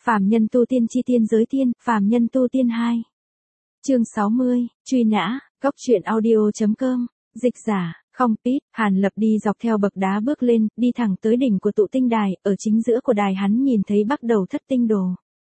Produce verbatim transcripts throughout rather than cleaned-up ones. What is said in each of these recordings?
Phàm nhân tu tiên chi tiên giới tiên, phàm nhân tu tiên hai. Chương sáu mươi, truy nã, góc truyện audio chấm com, dịch giả, không pít, Hàn Lập đi dọc theo bậc đá bước lên, đi thẳng tới đỉnh của tụ tinh đài, ở chính giữa của đài hắn nhìn thấy bắt đầu thất tinh đồ.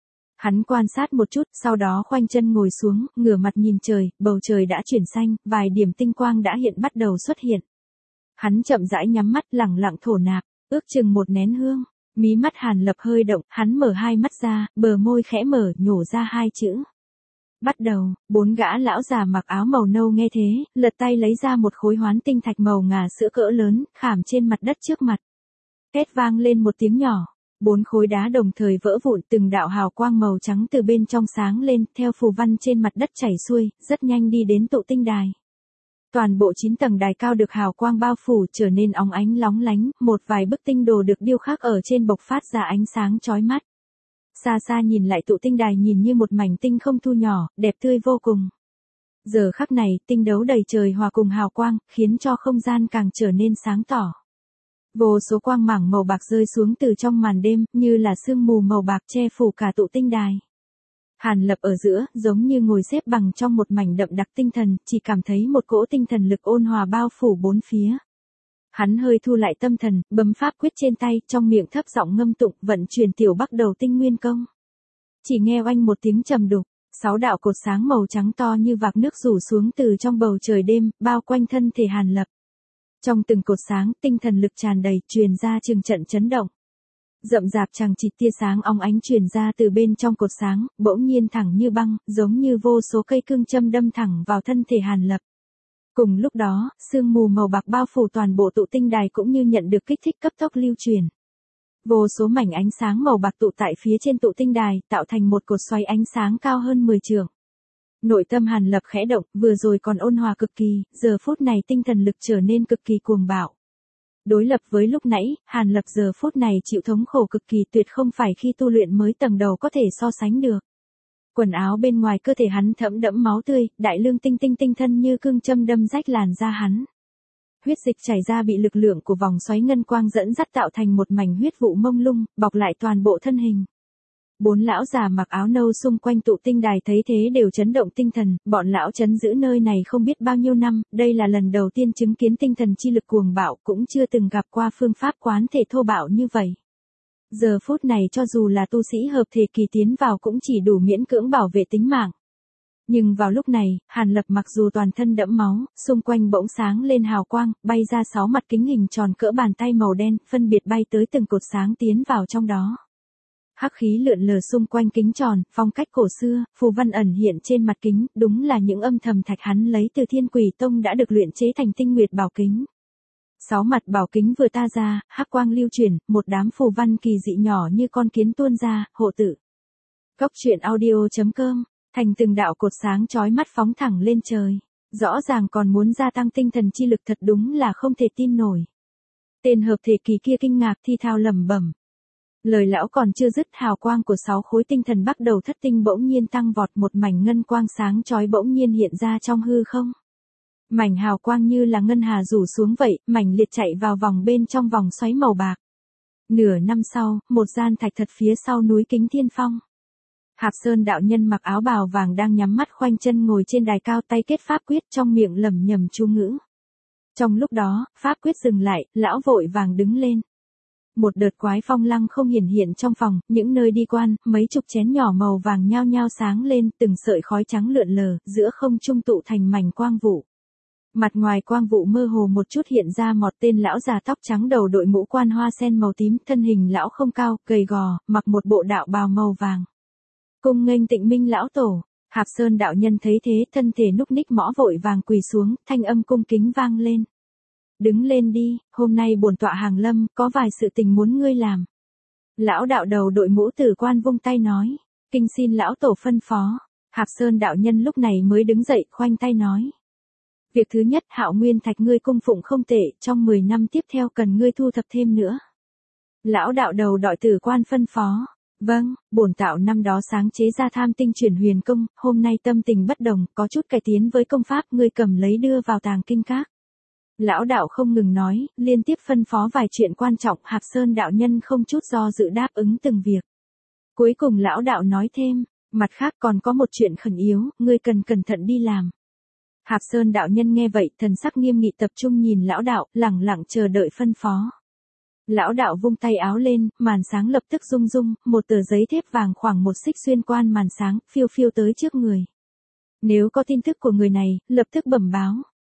Hắn quan sát một chút, sau đó khoanh chân ngồi xuống, ngửa mặt nhìn trời, bầu trời đã chuyển xanh, vài điểm tinh quang đã hiện bắt đầu xuất hiện. Hắn chậm rãi nhắm mắt lẳng lặng thổ nạp, ước chừng một nén hương. Mí mắt Hàn Lập hơi động, hắn mở hai mắt ra, bờ môi khẽ mở, nhổ ra hai chữ. Bắt đầu, bốn gã lão già mặc áo màu nâu nghe thế, lật tay lấy ra một khối hoán tinh thạch màu ngà sữa cỡ lớn, khảm trên mặt đất trước mặt. Két vang lên một tiếng nhỏ, bốn khối đá đồng thời vỡ vụn, từng đạo hào quang màu trắng từ bên trong sáng lên, theo phù văn trên mặt đất chảy xuôi, rất nhanh đi đến tụ tinh đài. Toàn bộ chín tầng đài cao được hào quang bao phủ trở nên óng ánh lóng lánh, một vài bức tinh đồ được điêu khắc ở trên bộc phát ra ánh sáng chói mắt. Xa xa nhìn lại tụ tinh đài nhìn như một mảnh tinh không thu nhỏ, đẹp tươi vô cùng. Giờ khắc này, tinh đấu đầy trời hòa cùng hào quang, khiến cho không gian càng trở nên sáng tỏ. Vô số quang mảng màu bạc rơi xuống từ trong màn đêm, như là sương mù màu bạc che phủ cả tụ tinh đài. Hàn Lập ở giữa, giống như ngồi xếp bằng trong một mảnh đậm đặc tinh thần, chỉ cảm thấy một cỗ tinh thần lực ôn hòa bao phủ bốn phía. Hắn hơi thu lại tâm thần, bấm pháp quyết trên tay, trong miệng thấp giọng ngâm tụng, vận chuyển tiểu bắc đầu tinh nguyên công. Chỉ nghe oanh một tiếng trầm đục, sáu đạo cột sáng màu trắng to như vạc nước rủ xuống từ trong bầu trời đêm, bao quanh thân thể Hàn Lập. Trong từng cột sáng, tinh thần lực tràn đầy, truyền ra từng trận chấn động. Rậm rạp chằng chịt tia sáng óng ánh truyền ra từ bên trong cột sáng, bỗng nhiên thẳng như băng, giống như vô số cây cương châm đâm thẳng vào thân thể Hàn Lập. Cùng lúc đó, sương mù màu bạc bao phủ toàn bộ tụ tinh đài cũng như nhận được kích thích cấp tốc lưu truyền. Vô số mảnh ánh sáng màu bạc tụ tại phía trên tụ tinh đài, tạo thành một cột xoáy ánh sáng cao hơn mười trượng. Nội tâm Hàn Lập khẽ động, vừa rồi còn ôn hòa cực kỳ, giờ phút này tinh thần lực trở nên cực kỳ cuồng bạo. Đối lập với lúc nãy, Hàn Lập giờ phút này chịu thống khổ cực kỳ, tuyệt không phải khi tu luyện mới tầng đầu có thể so sánh được. Quần áo bên ngoài cơ thể hắn thẫm đẫm máu tươi, đại lương tinh tinh tinh thân như cương châm đâm rách làn da hắn. Huyết dịch chảy ra bị lực lượng của vòng xoáy ngân quang dẫn dắt tạo thành một mảnh huyết vụ mông lung, bọc lại toàn bộ thân hình. Bốn lão già mặc áo nâu xung quanh tụ tinh đài thấy thế đều chấn động tinh thần, bọn lão trấn giữ nơi này không biết bao nhiêu năm, đây là lần đầu tiên chứng kiến tinh thần chi lực cuồng bạo, cũng chưa từng gặp qua phương pháp quán thể thô bạo như vậy. Giờ phút này cho dù là tu sĩ hợp thể kỳ tiến vào cũng chỉ đủ miễn cưỡng bảo vệ tính mạng. Nhưng vào lúc này, Hàn Lập mặc dù toàn thân đẫm máu, xung quanh bỗng sáng lên hào quang, bay ra sáu mặt kính hình tròn cỡ bàn tay màu đen, phân biệt bay tới từng cột sáng tiến vào trong đó. Hắc khí lượn lờ xung quanh kính tròn, phong cách cổ xưa, phù văn ẩn hiện trên mặt kính, đúng là những âm thầm thạch hắn lấy từ Thiên Quỷ Tông đã được luyện chế thành tinh nguyệt bảo kính. Sáu mặt bảo kính vừa ta ra, hắc quang lưu chuyển, một đám phù văn kỳ dị nhỏ như con kiến tuôn ra, hộ tự. Góc truyện audio chấm com, thành từng đạo cột sáng chói mắt phóng thẳng lên trời. Rõ ràng còn muốn gia tăng tinh thần chi lực, thật đúng là không thể tin nổi. Tên hợp thể kỳ kia kinh ngạc thi thao lẩm bẩm. Lời lão còn chưa dứt, hào quang của sáu khối tinh thần bắt đầu thất tinh bỗng nhiên tăng vọt, một mảnh ngân quang sáng chói bỗng nhiên hiện ra trong hư không. Mảnh hào quang như là ngân hà rủ xuống vậy, mảnh liệt chạy vào vòng bên trong vòng xoáy màu bạc. Nửa năm sau, một gian thạch thật phía sau núi Kính Thiên Phong. Hạp Sơn đạo nhân mặc áo bào vàng đang nhắm mắt khoanh chân ngồi trên đài cao, tay kết pháp quyết, trong miệng lẩm nhẩm chú ngữ. Trong lúc đó, pháp quyết dừng lại, lão vội vàng đứng lên. Một đợt quái phong lăng không hiển hiện trong phòng, những nơi đi quan, mấy chục chén nhỏ màu vàng nhao nhao sáng lên, từng sợi khói trắng lượn lờ, giữa không trung tụ thành mảnh quang vụ. Mặt ngoài quang vụ mơ hồ một chút hiện ra một tên lão già tóc trắng đầu đội mũ quan hoa sen màu tím, thân hình lão không cao, gầy gò, mặc một bộ đạo bào màu vàng. Cung nghênh Tịnh Minh lão tổ. Hạp Sơn đạo nhân thấy thế, thân thể núc ních mõ vội vàng quỳ xuống, thanh âm cung kính vang lên. Đứng lên đi, hôm nay bổn tọa hàng lâm, có vài sự tình muốn ngươi làm. Lão đạo đầu đội mũ tử quan vung tay nói, kinh xin lão tổ phân phó. Hạp Sơn đạo nhân lúc này mới đứng dậy, khoanh tay nói. Việc thứ nhất, Hạo Nguyên Thạch ngươi cung phụng không tệ, trong mười năm tiếp theo cần ngươi thu thập thêm nữa. Lão đạo đầu đội tử quan phân phó. Vâng, bổn tạo năm đó sáng chế ra Tham Tinh Chuyển Huyền Công, hôm nay tâm tình bất đồng, có chút cải tiến với công pháp, ngươi cầm lấy đưa vào tàng kinh các. Lão đạo không ngừng nói, liên tiếp phân phó vài chuyện quan trọng, Hạp Sơn đạo nhân không chút do dự đáp ứng từng việc. Cuối cùng lão đạo nói thêm, mặt khác còn có một chuyện khẩn yếu, ngươi cần cẩn thận đi làm. Hạp Sơn đạo nhân nghe vậy, thần sắc nghiêm nghị tập trung nhìn lão đạo, lẳng lặng chờ đợi phân phó. Lão đạo vung tay áo lên, màn sáng lập tức rung rung, một tờ giấy thép vàng khoảng một xích xuyên qua màn sáng, phiêu phiêu tới trước người. Nếu có tin tức của người này, lập tức bẩm báo.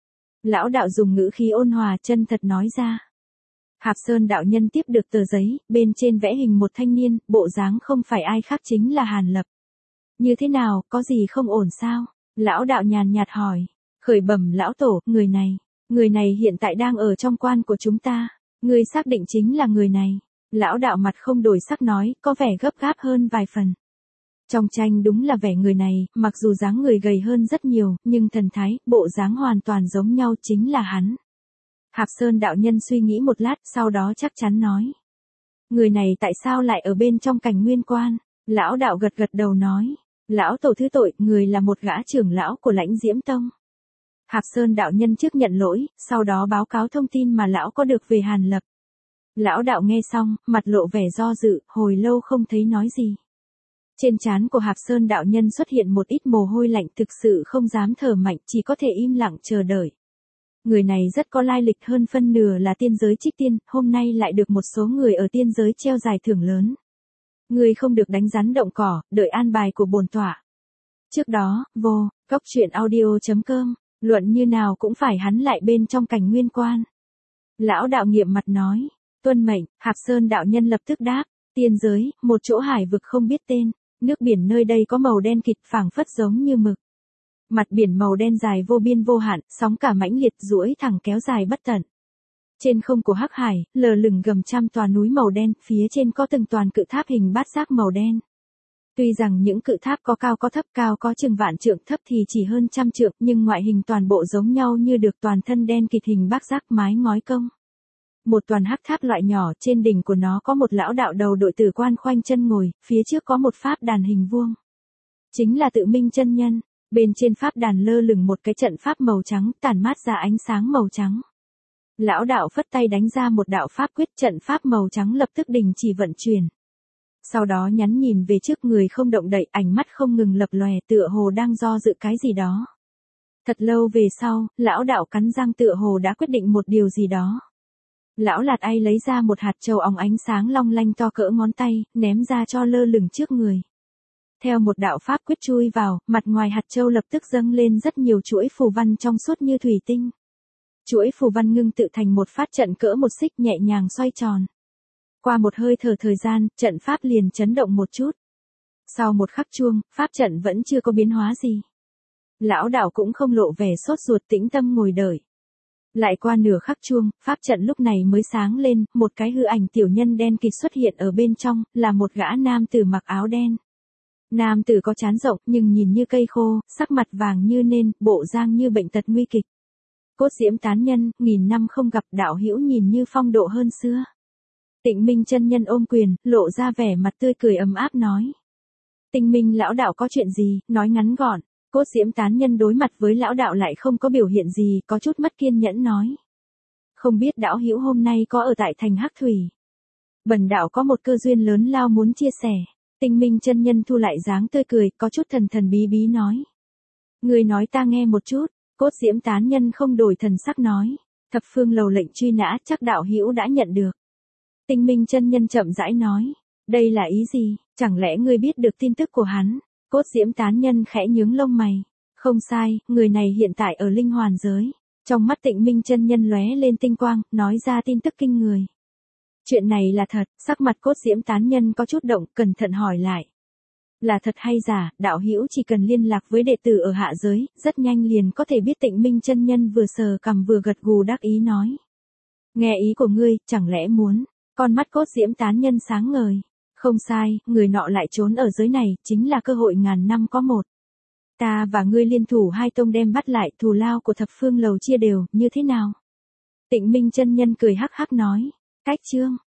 Lão đạo dùng ngữ khí ôn hòa chân thật nói ra. Hạp Sơn đạo nhân tiếp được tờ giấy, bên trên vẽ hình một thanh niên, bộ dáng không phải ai khác chính là Hàn Lập. Như thế nào, có gì không ổn sao? Lão đạo nhàn nhạt hỏi. Khởi bẩm lão tổ, người này, người này hiện tại đang ở trong quan của chúng ta. Ngươi xác định chính là người này. Lão đạo mặt không đổi sắc nói, có vẻ gấp gáp hơn vài phần. Trong tranh đúng là vẻ người này, mặc dù dáng người gầy hơn rất nhiều, nhưng thần thái, bộ dáng hoàn toàn giống nhau chính là hắn. Hạp Sơn đạo nhân suy nghĩ một lát, sau đó chắc chắn nói. Người này tại sao lại ở bên trong cảnh nguyên quan? Lão đạo gật gật đầu nói. Lão tổ thứ tội, người là một gã trưởng lão của Lãnh Diễm Tông. Hạp Sơn đạo nhân trước nhận lỗi, sau đó báo cáo thông tin mà lão có được về Hàn Lập. Lão đạo nghe xong, mặt lộ vẻ do dự, hồi lâu không thấy nói gì. Trên trán của Hạp Sơn đạo nhân xuất hiện một ít mồ hôi lạnh, thực sự không dám thở mạnh, chỉ có thể im lặng chờ đợi. Người này rất có lai lịch, hơn phân nửa là tiên giới trích tiên, hôm nay lại được một số người ở tiên giới treo giải thưởng lớn. Người không được đánh rắn động cỏ, đợi an bài của bổn tọa. Trước đó, vô, cốc truyện audio chấm com, luận như nào cũng phải hắn lại bên trong cảnh nguyên quan. Lão đạo nghiệm mặt nói, tuân mệnh. Hạp Sơn đạo nhân lập tức đáp, tiên giới, một chỗ hải vực không biết tên, nước biển nơi đây có màu đen kịt phảng phất giống như mực. Mặt biển màu đen dài vô biên vô hạn, sóng cả mãnh liệt duỗi thẳng kéo dài bất tận. Trên không của Hắc Hải, lờ lửng gầm trăm tòa núi màu đen, phía trên có từng toàn cự tháp hình bát giác màu đen. Tuy rằng những cự tháp có cao có thấp, cao có chừng vạn trượng, thấp thì chỉ hơn trăm trượng, nhưng ngoại hình toàn bộ giống nhau như được, toàn thân đen kịt hình bát giác, mái ngói cong. Một toàn hắc tháp loại nhỏ, trên đỉnh của nó có một lão đạo đầu đội tử quan khoanh chân ngồi, phía trước có một pháp đàn hình vuông. Chính là Tự Minh chân nhân, bên trên pháp đàn lơ lửng một cái trận pháp màu trắng, tản mát ra ánh sáng màu trắng. Lão đạo phất tay đánh ra một đạo pháp quyết, trận pháp màu trắng lập tức đình chỉ vận chuyển. Sau đó nhắn nhìn về trước người không động đậy, ánh mắt không ngừng lập lòe, tựa hồ đang do dự cái gì đó. Thật lâu về sau, lão đạo cắn răng tựa hồ đã quyết định một điều gì đó. Lão Lạt Ai lấy ra một hạt châu óng ánh sáng long lanh to cỡ ngón tay, ném ra cho lơ lửng trước người. Theo một đạo pháp quyết chui vào, mặt ngoài hạt châu lập tức dâng lên rất nhiều chuỗi phù văn trong suốt như thủy tinh. Chuỗi phù văn ngưng tự thành một phát trận cỡ một xích nhẹ nhàng xoay tròn. Qua một hơi thở thời gian, trận pháp liền chấn động một chút. Sau một khắc chuông, pháp trận vẫn chưa có biến hóa gì. Lão đạo cũng không lộ vẻ sốt ruột, tĩnh tâm ngồi đợi. Lại qua nửa khắc chuông, pháp trận lúc này mới sáng lên, một cái hư ảnh tiểu nhân đen kịt xuất hiện ở bên trong, là một gã nam tử mặc áo đen. Nam tử có trán rộng nhưng nhìn như cây khô, sắc mặt vàng như nên, bộ dáng như bệnh tật nguy kịch. Cốt Diễm tán nhân, nghìn năm không gặp, đạo hữu nhìn như phong độ hơn xưa. Tịnh Minh chân nhân ôm quyền, lộ ra vẻ mặt tươi cười ấm áp nói. Tinh Minh lão đạo có chuyện gì, nói ngắn gọn. Cốt Diễm tán nhân đối mặt với lão đạo lại không có biểu hiện gì, có chút mất kiên nhẫn nói. Không biết đạo hữu hôm nay có ở tại thành Hắc Thủy. Bần đạo có một cơ duyên lớn lao muốn chia sẻ. Tinh Minh chân nhân thu lại dáng tươi cười, có chút thần thần bí bí nói. Người nói ta nghe một chút. Cốt Diễm tán nhân không đổi thần sắc nói. Thập phương lầu lệnh truy nã, chắc đạo hữu đã nhận được. Tinh Minh chân nhân chậm rãi nói. Đây là ý gì, chẳng lẽ ngươi biết được tin tức của hắn? Cốt Diễm tán nhân khẽ nhướng lông mày. Không sai, người này hiện tại ở linh hoàn giới. Trong mắt Tịnh Minh chân nhân lóe lên tinh quang, nói ra tin tức kinh người. Chuyện này là thật, sắc mặt Cốt Diễm tán nhân có chút động, cẩn thận hỏi lại. Là thật hay giả, đạo hữu chỉ cần liên lạc với đệ tử ở hạ giới, rất nhanh liền có thể biết. Tịnh Minh chân nhân vừa sờ cằm vừa gật gù đắc ý nói. Nghe ý của ngươi, chẳng lẽ muốn? Con mắt Cốt Diễm tán nhân sáng ngời. Không sai, người nọ lại trốn ở giới này, chính là cơ hội ngàn năm có một. Ta và ngươi liên thủ hai tông đem bắt lại, thù lao của thập phương lầu chia đều, như thế nào? Tịnh Minh chân nhân cười hắc hắc nói. Cách chương.